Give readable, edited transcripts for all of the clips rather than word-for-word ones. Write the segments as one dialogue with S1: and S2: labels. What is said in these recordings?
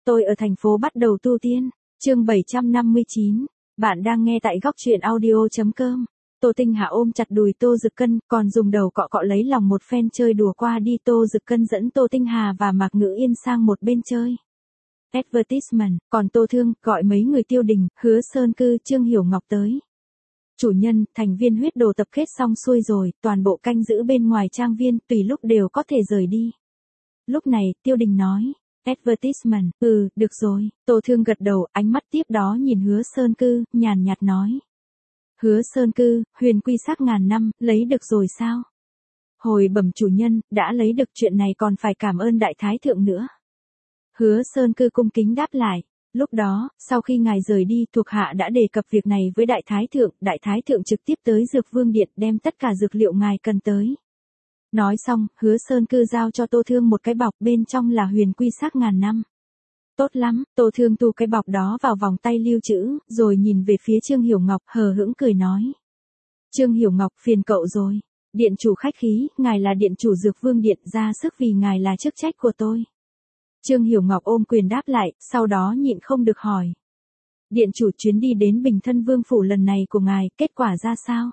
S1: Tôi ở thành phố bắt đầu tu tiên. Chương 759. Bạn đang nghe tại góc truyện audio.com. Tô Tinh Hà ôm chặt đùi Tô Dực Cân, còn dùng đầu cọ cọ lấy lòng một phen chơi đùa qua đi. Tô Dực Cân dẫn Tô Tinh Hà và Mạc Ngữ Yên sang một bên chơi. Advertisement, còn Tô Thương gọi mấy người Tiêu Đình, Hứa Sơn Cư, Trương Hiểu Ngọc tới. Chủ nhân, thành viên huyết đồ tập kết xong xuôi rồi, toàn bộ canh giữ bên ngoài trang viên, tùy lúc đều có thể rời đi. Lúc này, Tiêu Đình nói. Advertisement, được rồi. Tô Thương gật đầu, ánh mắt tiếp đó nhìn Hứa Sơn Cư, nhàn nhạt nói. Hứa Sơn Cư, huyền quy sắc ngàn năm, lấy được rồi sao? Hồi bẩm chủ nhân, đã lấy được, chuyện này còn phải cảm ơn Đại Thái Thượng nữa. Hứa Sơn Cư cung kính đáp lại. Lúc đó, sau khi ngài rời đi, thuộc hạ đã đề cập việc này với Đại Thái Thượng trực tiếp tới Dược Vương Điện đem tất cả dược liệu ngài cần tới. Nói xong, Hứa Sơn Cư giao cho Tô Thương một cái bọc, bên trong là huyền quy sắc ngàn năm. Tốt lắm, Tô Thương tu cái bọc đó vào vòng tay lưu trữ, rồi nhìn về phía Trương Hiểu Ngọc, hờ hững cười nói. Trương Hiểu Ngọc, phiền cậu rồi. Điện chủ khách khí, ngài là điện chủ Dược Vương Điện, ra sức vì ngài là chức trách của tôi. Trương Hiểu Ngọc ôm quyền đáp lại, sau đó nhịn không được hỏi. Điện chủ, chuyến đi đến Bình Thân Vương Phủ lần này của ngài, kết quả ra sao?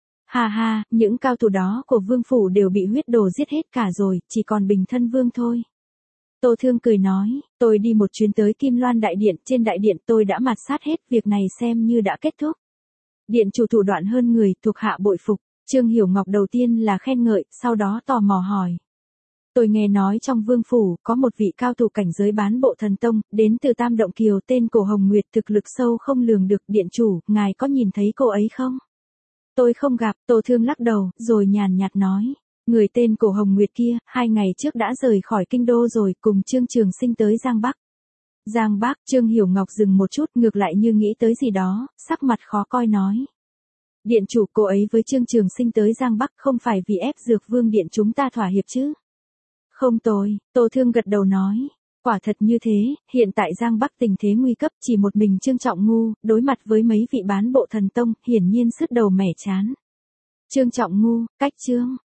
S1: Ha ha, những cao thủ đó của Vương Phủ đều bị huyết đồ giết hết cả rồi, chỉ còn Bình Thân Vương thôi. Tô Thương cười nói, tôi đi một chuyến tới Kim Loan Đại Điện, trên đại điện tôi đã mạt sát hết, việc này xem như đã kết thúc. Điện chủ thủ đoạn hơn người, thuộc hạ bội phục. Trương Hiểu Ngọc đầu tiên là khen ngợi, sau đó tò mò hỏi. Tôi nghe nói trong Vương Phủ, có một vị cao thủ cảnh giới bán bộ thần tông, đến từ Tam Động Kiều, tên Cổ Hồng Nguyệt, thực lực sâu không lường được. Điện chủ, ngài có nhìn thấy cô ấy không? Tôi không gặp. Tô Thương lắc đầu, rồi nhàn nhạt nói. Người tên Cổ Hồng Nguyệt kia, 2 ngày trước đã rời khỏi kinh đô rồi, cùng Trương Trường Sinh tới Giang Bắc. Giang Bắc, Trương Hiểu Ngọc dừng một chút, ngược lại như nghĩ tới gì đó, sắc mặt khó coi nói. Điện chủ, cô ấy với Trương Trường Sinh tới Giang Bắc không phải vì ép Dược Vương Điện chúng ta thỏa hiệp chứ? Không tồi, Tô Thương gật đầu nói. Quả thật như thế, hiện tại Giang Bắc tình thế nguy cấp, chỉ một mình Trương Trọng Ngu, đối mặt với mấy vị bán bộ thần tông, hiển nhiên sứt đầu mẻ chán. Trương Trọng Ngu, cách Trương